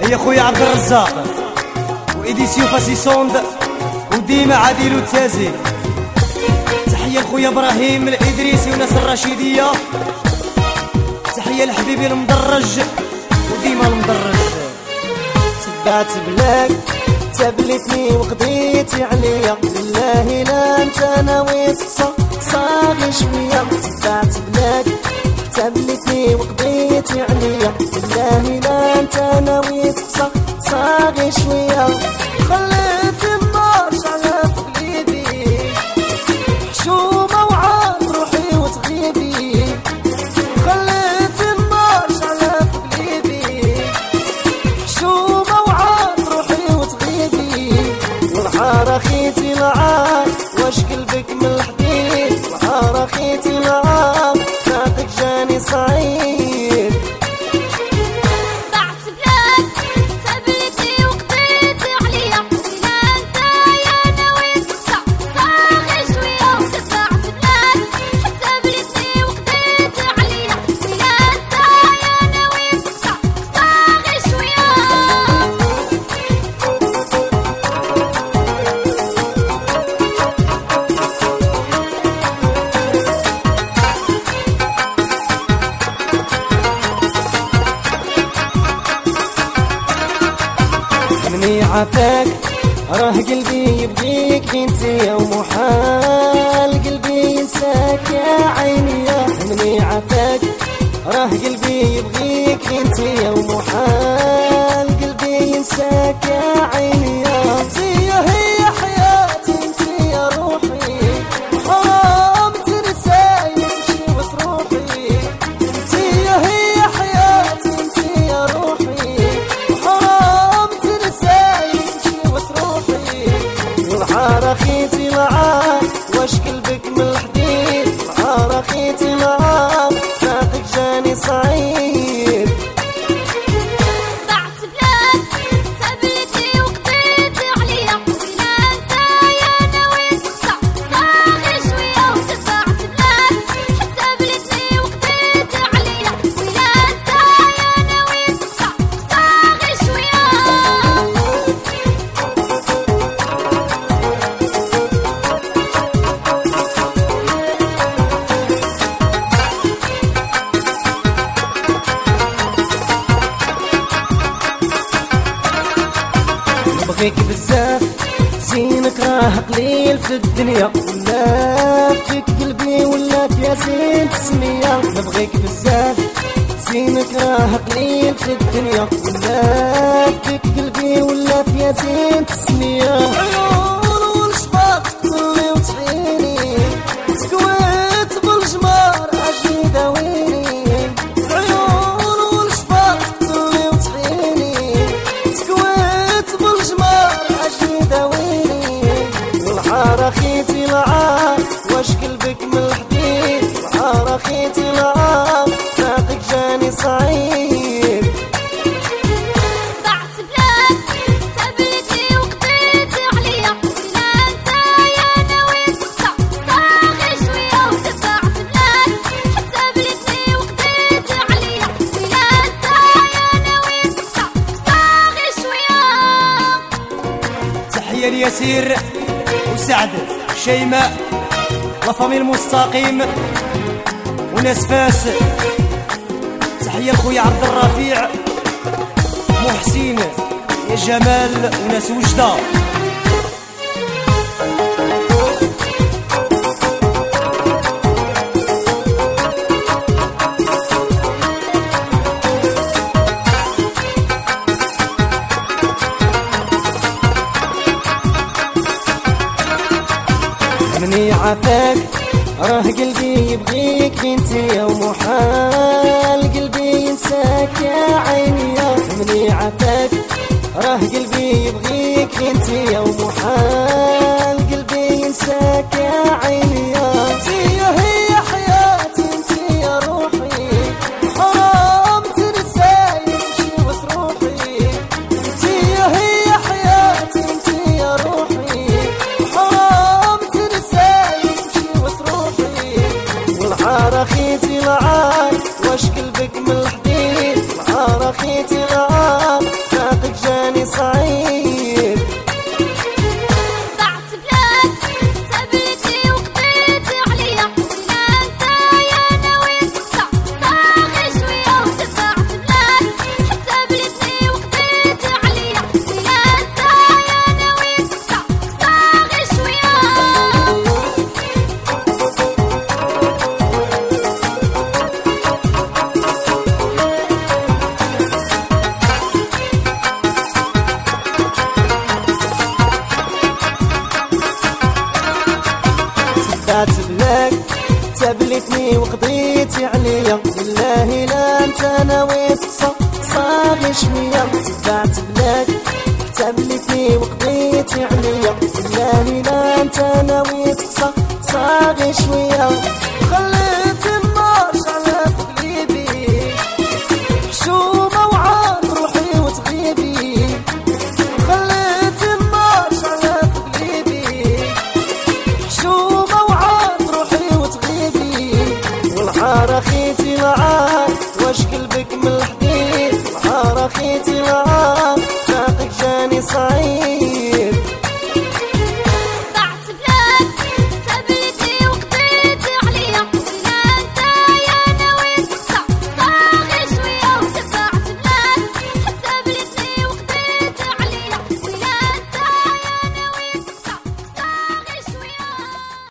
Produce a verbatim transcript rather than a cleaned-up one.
هي خويا عبد الرزاق وإديسيو فاسي سوند وديما عادل وتازي. تحية لخويا إبراهيم الإدريسي وناس الرشيدية. تحية لحبيبي المدرج وديما المدرج. تبعت بلاك تبلتني وقضيتي عليا، بالله لا انت ناوي تقصى صاغي شوية. تبعت بلاك تبلتني وقضيتي عليا، بالله لا انت ناوي تقصى صاغي شوية. خليت النار شعلة في قلبي، حشومة وعاد روحي وتغيبي. خليت النار شعلة في قلبي، حشومة وعاد روحي وتغيبي. والحارة خيتي العاد واش قلبك من الحديد، والحارة خيتي العاد فاتك جاني صعيد. مني عافاك راه قلبي يبغيك انتيا، ومحال قلبي ينساك يا عيني. مني عافاك راه قلبي يبغيك انتيا، ومحال قلبي ينساك يا عيني. انتيا هي حياتي انتيا روحي، حرام تنساي وتمشي وتروحي. انتيا هي حياتي انتيا روحي، والحارة خيتي العاد واش قلبك من الحديد. والحارة خيتي العاد فاتك جاني صعيد. ضعت بلاك تبلتي وقضيتي عليا، ولا انت يا ناوي تقطع صاغي شوية. وتبعت بلاك تبلتي وقضيتي عليا، ولا انت يا ناوي تقطع صاغي شوية. نبغيك بزاف زينك راه قليل في الدنيا، ولا فيك قلبي ولا في زين تسمية. نبغيك بزاف زينك راه قليل في الدنيا، ولا فيك قلبي ولا في زين تسمية. عيون والشباط تطلي وتحيني، تكويت بالجمار اجي داويني. عيون والشباط تطلي وتحيني، تكويت بالجمار اجي داويني. والحارة خيتي العاد واش قلبك من الحديد. والحارة خيتي العاد فاتك جاني صعيد. ضعت بلاك تبلتي وقضيتي عليا، ولا انت يا ناوي تقطع صاغي شوية. وتبعت بلاك تبلتي وقضيتي عليا، ولا انت يا ناوي تقطع صاغي شوية. تحية لياسير وسعد شيماء لفامي المستقيم وناس فاس. تحية لخويا عبد الرفيع محسين يا جمال وناس وجدة. مني عافاك راه قلبي يبغيك انتيا، ومحال قلبي ينساك يا عيني. مني عافاك راه قلبي يبغيك انتيا، ومحال قلبي ينساك يا عيني. انتيا هي حياتي انتيا روحي، حرام تنساي وتمشي وتروحي. انتيا هي حياتي انتيا روحي، حرام تنساي وتمشي وتروحي. والحارة خيتي العاد واش قلبك من الحديد. والحارة خيتي العاد حتبلتني وقضيتي عليا بالله لا انت ناوي تقصى صاغي شويه تبعت بلاك حتبلتني وقضيتي عليا بالله لا انت ناوي تقصى صاغي شويه خليت النار شعلة في قلبي حشومه وعاد روحي وتغيبي خليت النار شعلة في قلبي حشومه وعاد روحي وتغيبي والعار اخيتي معاك واش قلبك من